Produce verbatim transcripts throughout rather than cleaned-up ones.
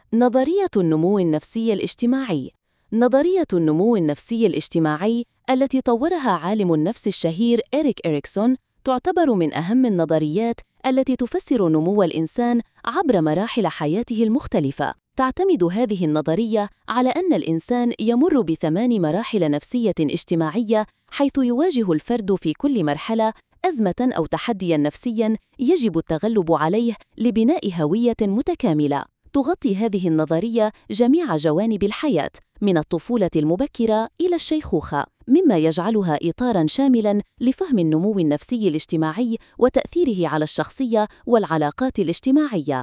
نظرية النمو النفسي الاجتماعي. نظرية النمو النفسي الاجتماعي التي طورها عالم النفس الشهير إريك إريكسون تعتبر من أهم النظريات التي تفسر نمو الإنسان عبر مراحل حياته المختلفة. تعتمد هذه النظرية على أن الإنسان يمر بثمان مراحل نفسية اجتماعية، حيث يواجه الفرد في كل مرحلة أزمة أو تحدياً نفسياً يجب التغلب عليه لبناء هوية متكاملة. تغطي هذه النظرية جميع جوانب الحياة، من الطفولة المبكرة إلى الشيخوخة، مما يجعلها إطاراً شاملاً لفهم النمو النفسي الاجتماعي وتأثيره على الشخصية والعلاقات الاجتماعية.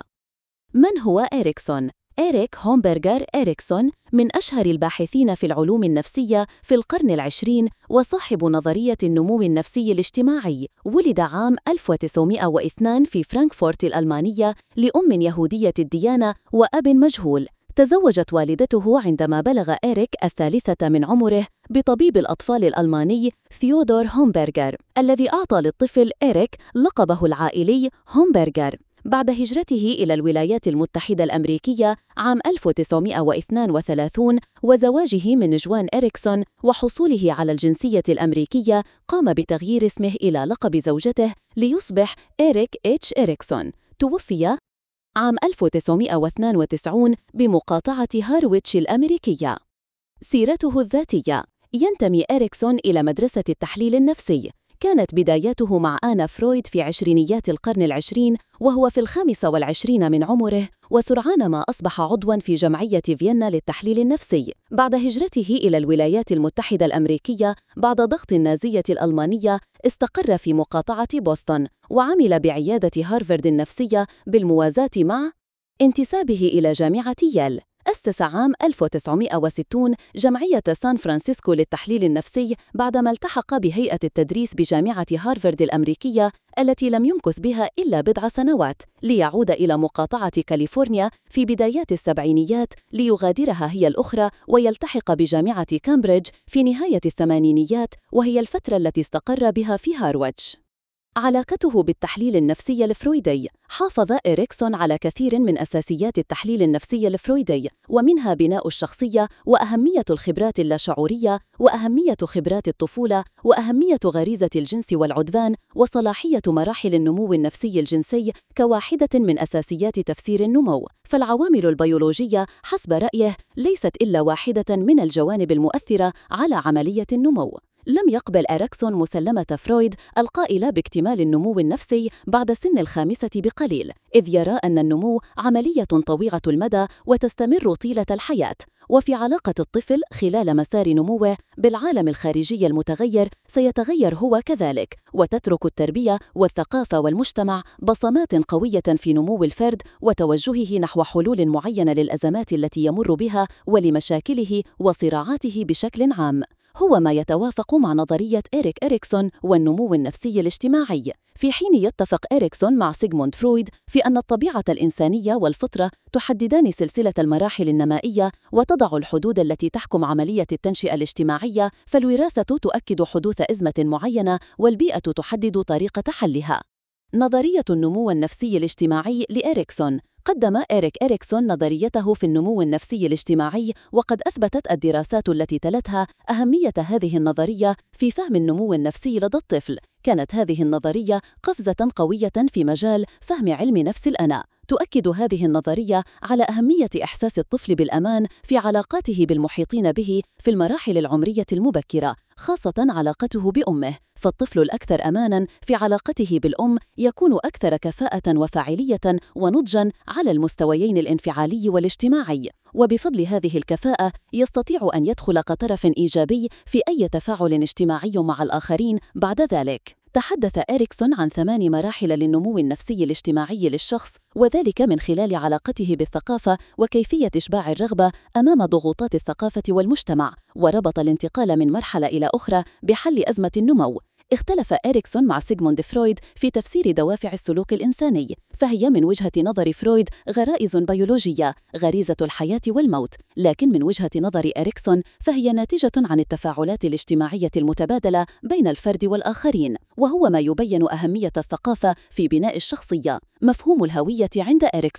من هو إريكسون؟ إريك هومبرغر إريكسون من أشهر الباحثين في العلوم النفسية في القرن العشرين وصاحب نظرية النمو النفسي الاجتماعي. ولد عام ألف وتسعمائة واثنين في فرانكفورت الألمانية لأم يهودية الديانة وأب مجهول. تزوجت والدته عندما بلغ إريك الثالثة من عمره بطبيب الأطفال الألماني ثيودور هومبرغر، الذي أعطى للطفل إريك لقبه العائلي هومبرغر. بعد هجرته إلى الولايات المتحدة الأمريكية عام ألف وتسعمائة واثنين وثلاثين وزواجه من جوان إريكسون وحصوله على الجنسية الأمريكية، قام بتغيير اسمه إلى لقب زوجته ليصبح إريك إتش إريكسون. توفي عام ألف وتسعمائة واثنين وتسعين بمقاطعة هارويتش الأمريكية. سيرته الذاتية. ينتمي إريكسون إلى مدرسة التحليل النفسي. كانت بداياته مع آنا فرويد في عشرينيات القرن العشرين وهو في الخامس والعشرين من عمره، وسرعان ما أصبح عضواً في جمعية فيينا للتحليل النفسي. بعد هجرته إلى الولايات المتحدة الأمريكية بعد ضغط النازية الألمانية، استقر في مقاطعة بوسطن وعمل بعيادة هارفارد النفسية بالموازاة مع انتسابه إلى جامعة ييل. أسس عام ألف وتسعمائة وستين جمعية سان فرانسيسكو للتحليل النفسي بعدما التحق بهيئة التدريس بجامعة هارفارد الأمريكية التي لم يمكث بها إلا بضع سنوات، ليعود إلى مقاطعة كاليفورنيا في بدايات السبعينيات ليغادرها هي الأخرى ويلتحق بجامعة كامبريدج في نهاية الثمانينيات، وهي الفترة التي استقر بها في هارويتش. علاقته بالتحليل النفسي الفرويدي. حافظ إريكسون على كثير من أساسيات التحليل النفسي الفرويدي، ومنها بناء الشخصية وأهمية الخبرات اللاشعورية وأهمية خبرات الطفولة وأهمية غريزة الجنس والعدوان وصلاحية مراحل النمو النفسي الجنسي كواحدة من أساسيات تفسير النمو. فالعوامل البيولوجية حسب رأيه ليست إلا واحدة من الجوانب المؤثرة على عملية النمو. لم يقبل إريكسون مسلمة فرويد القائلة باكتمال النمو النفسي بعد سن الخامسة بقليل، إذ يرى أن النمو عملية طويلة المدى وتستمر طيلة الحياة، وفي علاقة الطفل خلال مسار نموه بالعالم الخارجي المتغير سيتغير هو كذلك، وتترك التربية والثقافة والمجتمع بصمات قوية في نمو الفرد وتوجهه نحو حلول معينة للأزمات التي يمر بها ولمشاكله وصراعاته بشكل عام. هو ما يتوافق مع نظرية إريك إريكسون والنمو النفسي الاجتماعي، في حين يتفق إريكسون مع سيغموند فرويد في أن الطبيعة الإنسانية والفطرة تحددان سلسلة المراحل النمائية وتضع الحدود التي تحكم عملية التنشئة الاجتماعية، فالوراثة تؤكد حدوث أزمة معينة والبيئة تحدد طريقة حلها. نظرية النمو النفسي الاجتماعي لإريكسون. قدم إريك إريكسون نظريته في النمو النفسي الاجتماعي، وقد أثبتت الدراسات التي تلتها أهمية هذه النظرية في فهم النمو النفسي لدى الطفل. كانت هذه النظرية قفزة قوية في مجال فهم علم نفس الأنا. تؤكد هذه النظرية على أهمية إحساس الطفل بالأمان في علاقاته بالمحيطين به في المراحل العمرية المبكرة، خاصة علاقته بأمه. فالطفل الأكثر أماناً في علاقته بالأم يكون أكثر كفاءة وفاعلية ونضجاً على المستويين الانفعالي والاجتماعي، وبفضل هذه الكفاءة يستطيع أن يدخل كطرف إيجابي في أي تفاعل اجتماعي مع الآخرين بعد ذلك. تحدث إريكسون عن ثمان مراحل للنمو النفسي الاجتماعي للشخص، وذلك من خلال علاقته بالثقافة وكيفية إشباع الرغبة أمام ضغوطات الثقافة والمجتمع، وربط الانتقال من مرحلة إلى أخرى بحل أزمة النمو. اختلف إريكسون مع سيغموند فرويد في تفسير دوافع السلوك الإنساني، فهي من وجهة نظر فرويد غرائز بيولوجية، غريزة الحياة والموت، لكن من وجهة نظر إريكسون فهي ناتجة عن التفاعلات الاجتماعية المتبادلة بين الفرد والآخرين، وهو ما يبين أهمية الثقافة في بناء الشخصية. مفهوم الهوية عند إريكسون.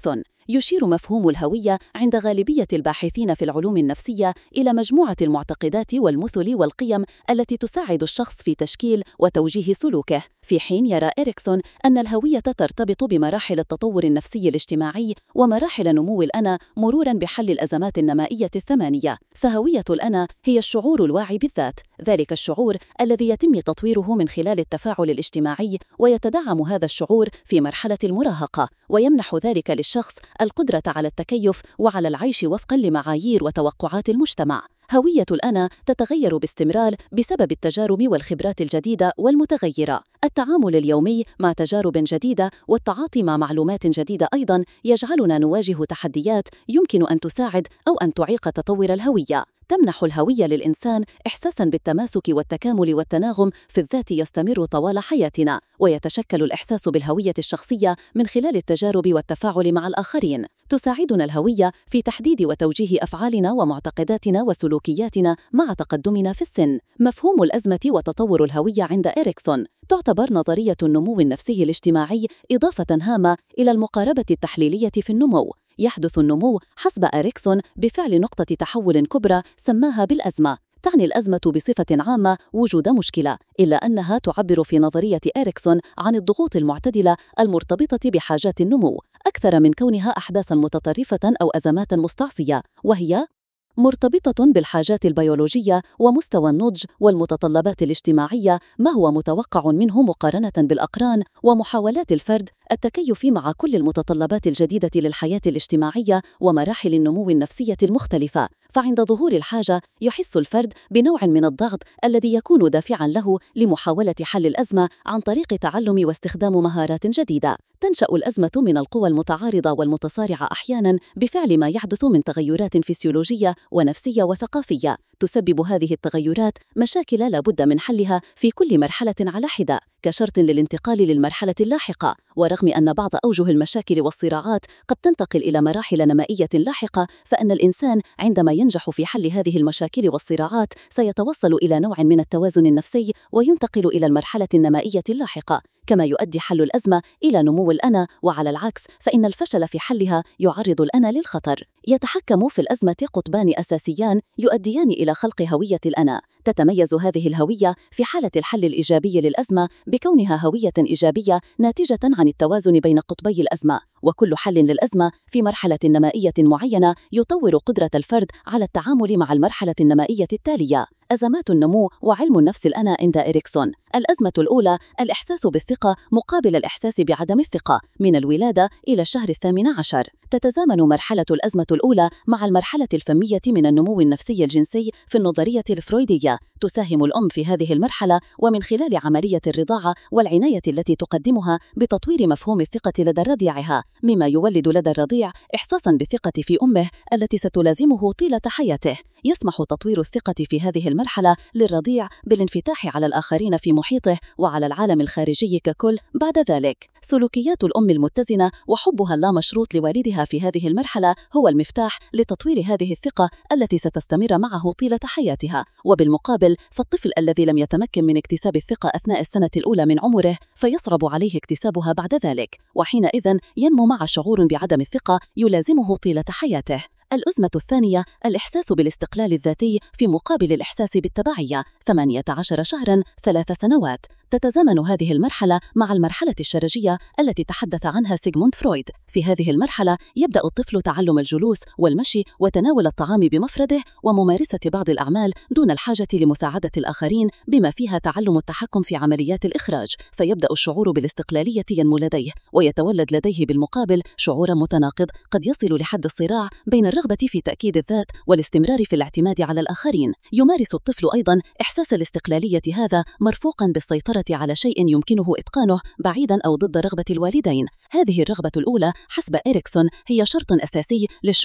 يشير مفهوم الهوية عند غالبية الباحثين في العلوم النفسية إلى مجموعة المعتقدات والمثل والقيم التي تساعد الشخص في تشكيل وتوجيه سلوكه، في حين يرى إريكسون أن الهوية ترتبط بمراحل التطور النفسي الاجتماعي ومراحل نمو الأنا مروراً بحل الأزمات النمائية الثمانية. فهوية الأنا هي الشعور الواعي بالذات، ذلك الشعور الذي يتم تطويره من خلال التفاعل الاجتماعي، ويتدعم هذا الشعور في مرحلة المراهقة، ويمنح ذلك للشخص القدرة على التكيف وعلى العيش وفقاً لمعايير وتوقعات المجتمع. هوية الأنا تتغير باستمرار بسبب التجارب والخبرات الجديدة والمتغيرة. التعامل اليومي مع تجارب جديدة والتعاطي مع معلومات جديدة أيضاً يجعلنا نواجه تحديات يمكن أن تساعد أو أن تعيق تطور الهوية. تمنح الهوية للإنسان إحساساً بالتماسك والتكامل والتناغم في الذات يستمر طوال حياتنا، ويتشكل الإحساس بالهوية الشخصية من خلال التجارب والتفاعل مع الآخرين. تساعدنا الهوية في تحديد وتوجيه أفعالنا ومعتقداتنا وسلوكياتنا مع تقدمنا في السن. مفهوم الأزمة وتطور الهوية عند إريكسون تعتبر نظرية النمو النفسي الاجتماعي إضافة هامة إلى المقاربة التحليلية في النمو. يحدث النمو حسب إريكسون بفعل نقطة تحول كبرى سماها بالأزمة. تعني الأزمة بصفة عامة وجود مشكلة، إلا أنها تعبر في نظرية إريكسون عن الضغوط المعتدلة المرتبطة بحاجات النمو أكثر من كونها أحداثاً متطرفة أو أزمات مستعصية، وهي مرتبطة بالحاجات البيولوجية ومستوى النضج والمتطلبات الاجتماعية، ما هو متوقع منه مقارنة بالأقران، ومحاولات الفرد التكيف مع كل المتطلبات الجديدة للحياة الاجتماعية ومراحل النمو النفسية المختلفة. فعند ظهور الحاجة يحس الفرد بنوع من الضغط الذي يكون دافعاً له لمحاولة حل الأزمة عن طريق تعلم واستخدام مهارات جديدة. تنشأ الأزمة من القوى المتعارضة والمتصارعة أحياناً بفعل ما يحدث من تغيرات فسيولوجية ونفسية وثقافية. تسبب هذه التغيرات مشاكل لا بد من حلها في كل مرحلة على حدة كشرط للانتقال للمرحلة اللاحقة. ورغم أن بعض أوجه المشاكل والصراعات قد تنتقل إلى مراحل نمائية لاحقة، فإن الإنسان عندما ينجح في حل هذه المشاكل والصراعات سيتوصل إلى نوع من التوازن النفسي وينتقل إلى المرحلة النمائية اللاحقة. كما يؤدي حل الأزمة إلى نمو الأنا، وعلى العكس فإن الفشل في حلها يعرض الأنا للخطر. يتحكم في الأزمة قطبان أساسيان يؤديان إلى خلق هوية الأنا. تتميز هذه الهوية في حالة الحل الإيجابي للأزمة بكونها هوية إيجابية ناتجة عن التوازن بين قطبي الأزمة، وكل حل للأزمة في مرحلة نمائية معينة يطور قدرة الفرد على التعامل مع المرحلة النمائية التالية. أزمات النمو وعلم النفس الأنا عند إريكسون. الأزمة الأولى الإحساس بالثقة مقابل الإحساس بعدم الثقة من الولادة إلى الشهر الثامن عشر. تتزامن مرحلة الأزمة الأولى مع المرحلة الفمية من النمو النفسي الجنسي في النظرية الفرويدية. تساهم الأم في هذه المرحلة ومن خلال عملية الرضاعة والعناية التي تقدمها بتطوير مفهوم الثقة لدى رضيعها، مما يولد لدى الرضيع إحساساً بالثقة في أمه التي ستلازمه طيلة حياته. يسمح تطوير الثقة في هذه المرحلة للرضيع بالانفتاح على الآخرين في محيطه وعلى العالم الخارجي ككل. بعد ذلك سلوكيات الأم المتزنة وحبها اللامشروط لوالدها في هذه المرحلة هو المفتاح لتطوير هذه الثقة التي ستستمر معه طيلة حياتها. وبالمقابل فالطفل الذي لم يتمكن من اكتساب الثقة أثناء السنة الأولى من عمره فيصعب عليه اكتسابها بعد ذلك، وحينئذ ينمو مع شعور بعدم الثقة يلازمه طيلة حياته. الأزمة الثانية الإحساس بالاستقلال الذاتي في مقابل الإحساس بالتبعية. ثمانية عشر شهراً ثلاث سنوات. تتزامن هذه المرحلة مع المرحلة الشرجية التي تحدث عنها سيغموند فرويد. في هذه المرحلة يبدأ الطفل تعلم الجلوس والمشي وتناول الطعام بمفرده وممارسة بعض الأعمال دون الحاجة لمساعدة الآخرين، بما فيها تعلم التحكم في عمليات الإخراج. فيبدأ الشعور بالاستقلالية ينمو لديه، ويتولد لديه بالمقابل شعورا متناقض قد يصل لحد الصراع بين الرغبة في تأكيد الذات والاستمرار في الاعتماد على الآخرين. يمارس الطفل أيضا إحساس الاستقلالية هذا مرفوقا بالسيطرة على شيء يمكنه إتقانه بعيدا أو ضد رغبة الوالدين. هذه الرغبة الأولى حسب إريكسون هي شرط أساسي للشعور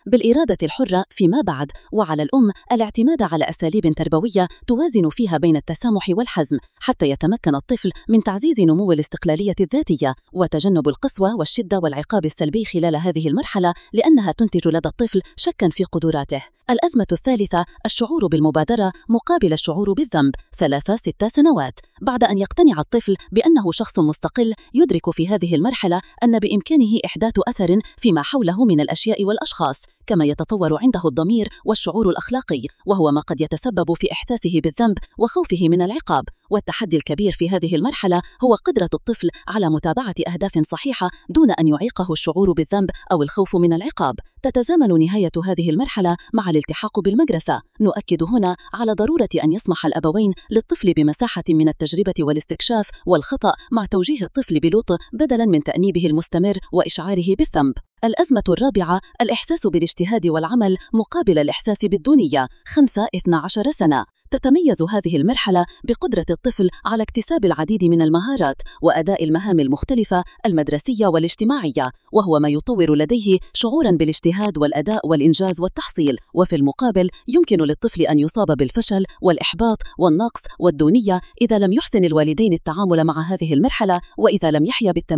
بالإرادة الحرة فيما بعد، وعلى الأم الاعتماد على أساليب تربوية توازن فيها بين التسامح والحزم حتى يتمكن الطفل من تعزيز نمو الاستقلالية الذاتية وتجنب القسوة والشدة والعقاب السلبي خلال هذه المرحلة، لأنها تنتج لدى الطفل شكاً في قدراته. الأزمة الثالثة الشعور بالمبادرة مقابل الشعور بالذنب. ثلاثة ستة سنوات بعد أن يقتنع الطفل بأنه شخص مستقل، يدرك في هذه المرحلة أن بإمكانه إحداث أثر فيما حوله من الأشياء والأشخاص، كما يتطور عنده الضمير والشعور الأخلاقي، وهو ما قد يتسبب في إحساسه بالذنب وخوفه من العقاب. والتحدي الكبير في هذه المرحلة هو قدرة الطفل على متابعة أهداف صحيحة دون أن يعيقه الشعور بالذنب أو الخوف من العقاب. تتزامن نهاية هذه المرحلة مع الالتحاق بالمدرسة. نؤكد هنا على ضرورة أن يسمح الأبوين للطفل بمساحة من التجربة والاستكشاف والخطأ مع توجيه الطفل بلطف بدلاً من تأنيبه المستمر وإشعاره بالذنب. الأزمة الرابعة الإحساس بالاجتهاد والعمل مقابل الإحساس بالدونية. خمسة اثنا عشر سنة تتميز هذه المرحلة بقدرة الطفل على اكتساب العديد من المهارات وأداء المهام المختلفة المدرسية والاجتماعية، وهو ما يطور لديه شعوراً بالاجتهاد والأداء والإنجاز والتحصيل. وفي المقابل يمكن للطفل أن يصاب بالفشل والإحباط والنقص والدونية إذا لم يحسن الوالدين التعامل مع هذه المرحلة، وإذا لم يحيا بالتميز